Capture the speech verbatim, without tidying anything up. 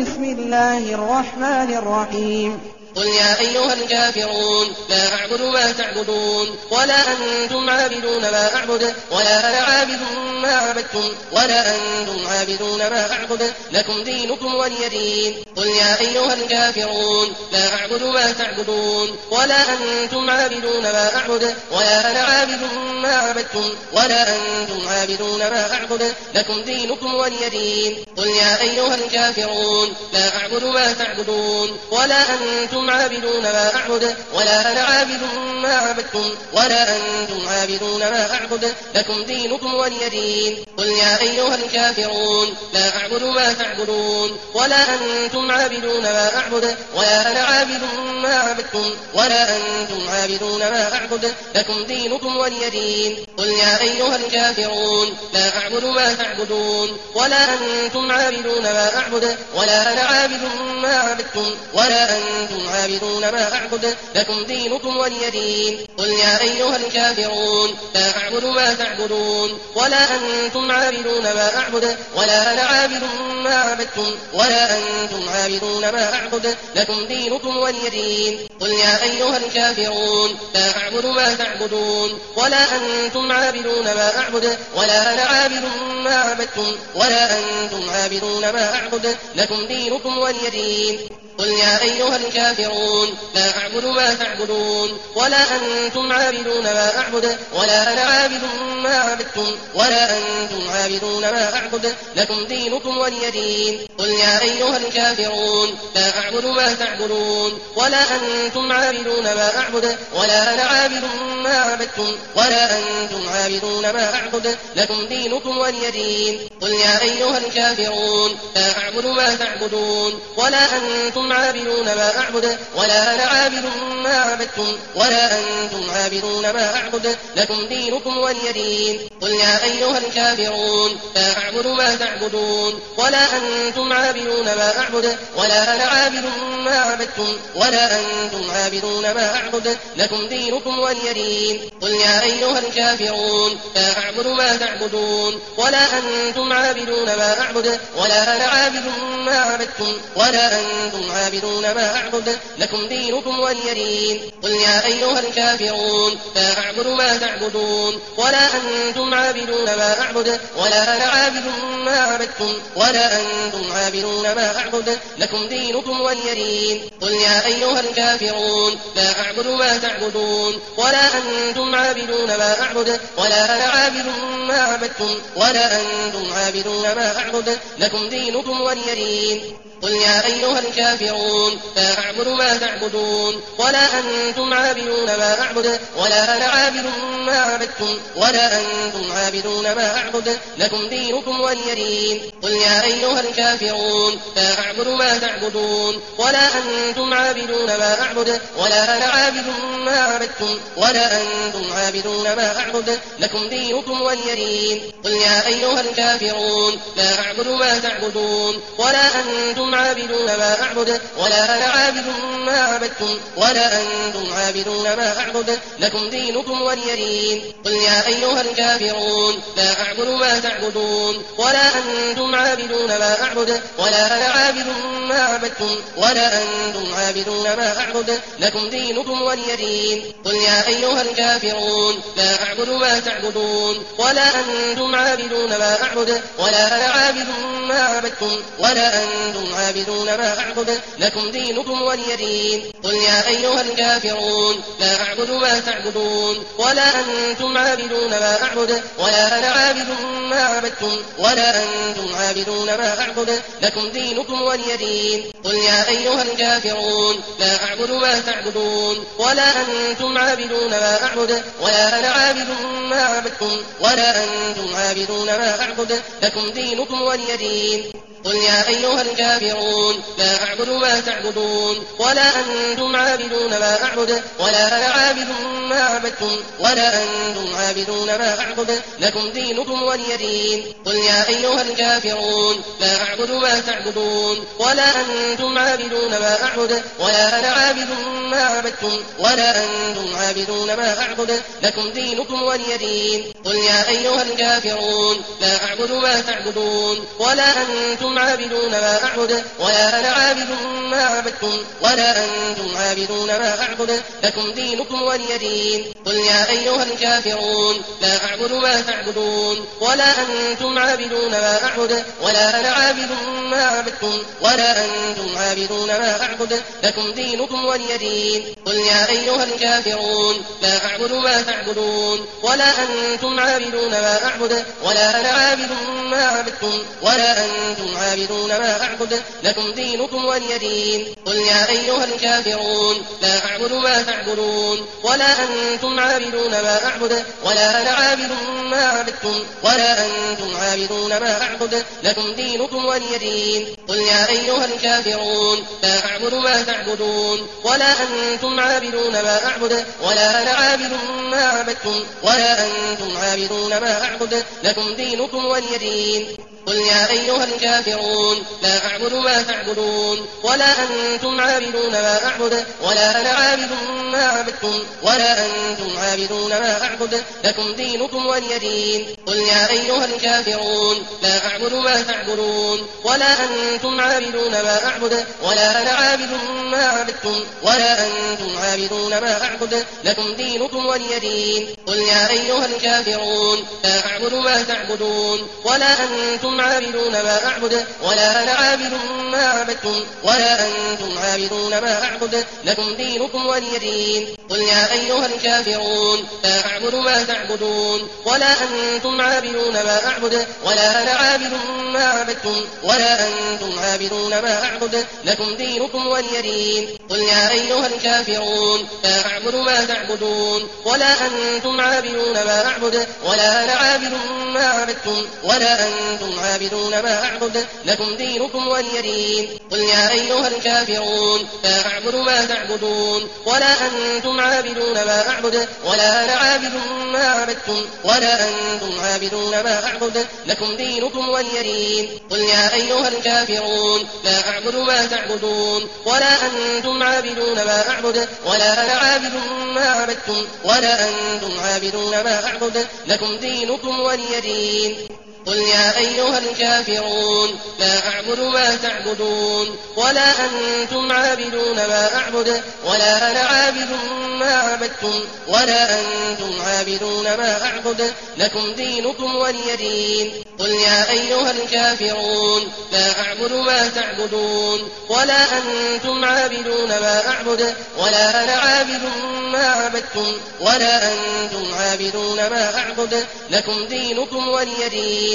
بسم الله الرحمن الرحيم قل يا أيها الكافرون لا أعبد ما تعبدون ولا أنتم عابدون ما أعبد ولا أنا عابد ما عبدتم ولا أنتم عابدون ما أعبد لكم دينكم ولي دين. قل يا أيها الكافرون لا أعبد ما تعبدون ولا أنتم عابدون ما أعبد ولا أنا عابد ما عبدتم ولا أنتم عابدون ما أعبد لكم دينكم ولي دين. قل يا أيها الكافرون لا أعبد ما تعبدون ولا أنتم عابدون ما أعبد ولا أنا عابد ما عبدتم ولا أنتم عابدون ما أعبد لكم دينكم ولي دين. قل يا أيها الكافرون لا أعبد ما تعبدون ولا أنتم عابدون ما أعبد ولا أنا عابد ما عبدتم ولا أنتم عابدون ما أعبد لكم دينكم ولي دين. قل يا أيها الكافرون لا أعبد ما تعبدون ولا أنتم عابدون ما أعبد ولا أنا عابد ما عبدتم ولا أنتم عابدون ما أعبد لكم دينكم ولي دين. قل يا أيها الكافرون لا أعبد ما تعبدون ولا أنتم عابدون ما أعبد ولا أنا عابد ما عبدتم ولا أنتم عابدون ما أعبد لكم دينكم ولي دين. قل يا أيها الكافرون لا أعبد ما تعبدون ولا أنتم عابدون ما أعبد ولا أنا عابد ما عبدتم ولا أنتم عابدون ما أعبد لكم دينكم ولي دين. قل يا أيها الكافرون لا أعبد ما تعبدون ولا أنتم عابدون ما أعبد ولا أنا عابد ما عبدتم ولا أنتم عابدون ما أعبد لكم دينكم ولي دين. قل يا أيها الكافرون لا أعبد ما تعبدون ولا أنتم عابدون ما أعبد ولا أنا عابد ما عبدتم ولا أنتم عابدون ما أعبد لكم دينكم ولي دين. قل يا أيها الكافرون لا أعبد ما تعبدون ولا أنتم عابدون ما أعبد ولا أنا عابد ما عبدتم ولا أنتم عابدون ما أعبد لكم دينكم ولي دين. قل يا أيها الكافرون لا أعبد ما تعبدون ولا أنتم عابدون ما أعبد ولا أنا عابد ما عبدتم ولا أنتم عابدون ما أعبد لكم دينكم ولي دين. قل يا أيها الكافرون لا أعبد ما تعبدون ولا أنتم عابدون ما أعبد ولا أنا عابد ما عبدتم ولا أنتم عابدون ما أعبد لكم دينكم ولي دين. قل يا أيها الكافرون لا أعبد ما تعبدون ولا أنتم عابدون ما أعبد ولا أنا عابد ما عبدتم ولا أنتم عابدون ما أعبد لكم دينكم ولي دين. قل يا أيها الكافرون لا أعبد ما تعبدون ولا أنتم عابدون ما أعبد ولا أنا عابد ما عبدتم ولا أنتم عابدون ما أعبد لكم دينكم ولي دين. قل يا أيها الكافرون لا أعبد ما تعبدون ولا أنتم عابدون ما أعبد ولا أنا عابد ما عبدتم ولا أنتم عابدون ما أعبد لكم دينكم ولي دين. قل يا أيها الكافرون لا أعبد ما تعبدون ولا أنتم عابدون ما أعبد ولا أنا عابد ما عبدتم ولا أنتم عابدون ما أعبد لكم دينكم ولي دين. قل يا أيها الكافرون لا أعبد ما تعبدون ولا أنتم عابدون ما أعبد ولا أنا عابد ما عبدتم ولا أنتم عابدون ما أعبد لكم دينكم ولي دين. قل يا أيها الكافرون لا أعبد ما تعبدون ولا أنتم عابدون ما أعبد ولا أنا عابد ما عبدتم ولا أنتم عابدون ما أعبد لكم دينكم ولي دين. قل يا أيها الكافرون لا أعبد ما تعبدون ولا أنتم عابدون ما أعبد ولا أنا عابد ما عبدتم ولا أنتم عابدون ما أعبد لكم دينكم ولي دين. قل يا أيها الكافرون لا أعبد ما تعبدون ولا أنتم عابدون ما أعبد ولا أنا عابد ما عبدتم ولا أنتم عابدون ما أعبد لكم دينكم ولي دين. قل يا أيها الكافرون لا أعبد ما تعبدون ولا أنتم عابدون ما أعبد ولا أنا عابد ما عبدتم ولا أنتم عابدون ما أعبد لكم دينكم ولي دين. قل يا أيها الكافرون لا أعبد ما تعبدون ولا أنتم عابدون ما أعبد ولا أنا عابد ما عبدتم ولا أنتم عابدون ما أعبد لكم دينكم ولي دين. قل يا أيها الكافرون لا أعبد ما تعبدون ولا أنتم عابدون ما أعبد ولا أنا عابد ما عبدتم ولا أنتم عابدون ما أعبد لكم دينكم ولي دين. قل يا أيها الكافرون لا أعبد ما تعبدون ولا أنتم أنتم عابدون ما أعبد ولا أنا عابد ما عبدتم ولا أنتم عابدون ما أعبد لكم دينكم ولي دين. قل يا أيها الكافرون لا أعبد ما تعبدون ولا أنتم عابدون ما أعبد ولا أنا عابد ما عبدتم ولا أنتم عابدون ما أعبد لكم دينكم ولي دين. قل يا أيها الكافرون لا أعبد ما تعبدون ولا أنتم عابدون ما أعبد ولا أنا عابد ما عبدتم ولا أنتم عابدون ما أعبد لكم دينكم ولي دين. قل يا أيها الكافرون لا أعبد ما تعبدون ولا أنتم عابدون ما أعبد ولا أنا عابد ما عبدتم ولا أنتم عابدون ما أعبد لكم دينكم ولي دين. قل يا أيها الكافرون لا أعبد ما تعبدون ولا أنتم عابدون ما أعبد ولا أنا عابد ما عبدتم ولا أنتم عابدون ما أعبد لكم دينكم ولي دين. قل يا أيها الكافرون لا أعبد ما تعبدون ولا أنتم عابدون ما أعبد ولا أنا عابد ما عبدتم ولا أنتم عابدون ما أعبد لكم دينكم ولي دين. قل يا أيها الكافرون لا أعبد ما تعبدون ولا أنتم عابدون ما أعبد ولا أنا عابد ما عبدتم ولا أنتم عابدون ما أعبد لكم دينكم ولي دين. قل يا أيها الكافرون لا أعبد ما تعبدون ولا أنتم عابدون ما أعبد ولا أنا عابد ما عبدتم ولا أنتم عابدون ما أعبد لكم دينكم ولي دين. قل يا أيها الكافرون لا أعبد ما تعبدون ولا أنتم عابدون ما أعبد ولا أنا عابد ما عبدتم ولا أنتم عابدون ما أعبد لكم دينكم ولي دين. قل يا أيها الكافرون لا أعبد ما تعبدون ولا أنتم عابدون ما أعبد ولا أنا عابد ما عبدتم ولا أنتم عابدون ما أعبد لكم دينكم ولي دين. قل يا أيها الكافرون لا أعبد ما تعبدون ولا أنتم عابدون ما أعبد ولا أنا عابد ما عبدتم ولا أنتم عابدون ما أعبد لكم دينكم ولي دين. قل يا أيها الكافرون لا أعبد ما تعبدون ولا أنتم عابدون ما أعبد ولا أنا عابد ما عبدتم ولا أنتم عابدون ما أعبد لكم دينكم ولي دين. قل يا أيها الكافرون لا أعبد ما تعبدون ولا أنتم عابدون ما أعبد ولا أنا عابد ما عبدتم ولا أنتم عابدون ما أعبد لكم دينكم ولي دين. قل يا أيها الكافرون لا أعبد ما تعبدون ولا أنتم عابدون ما أعبد ولا أنا عابد ما عبدتم ولا أنتم عابدون ما أعبد لكم دينكم ولي دين.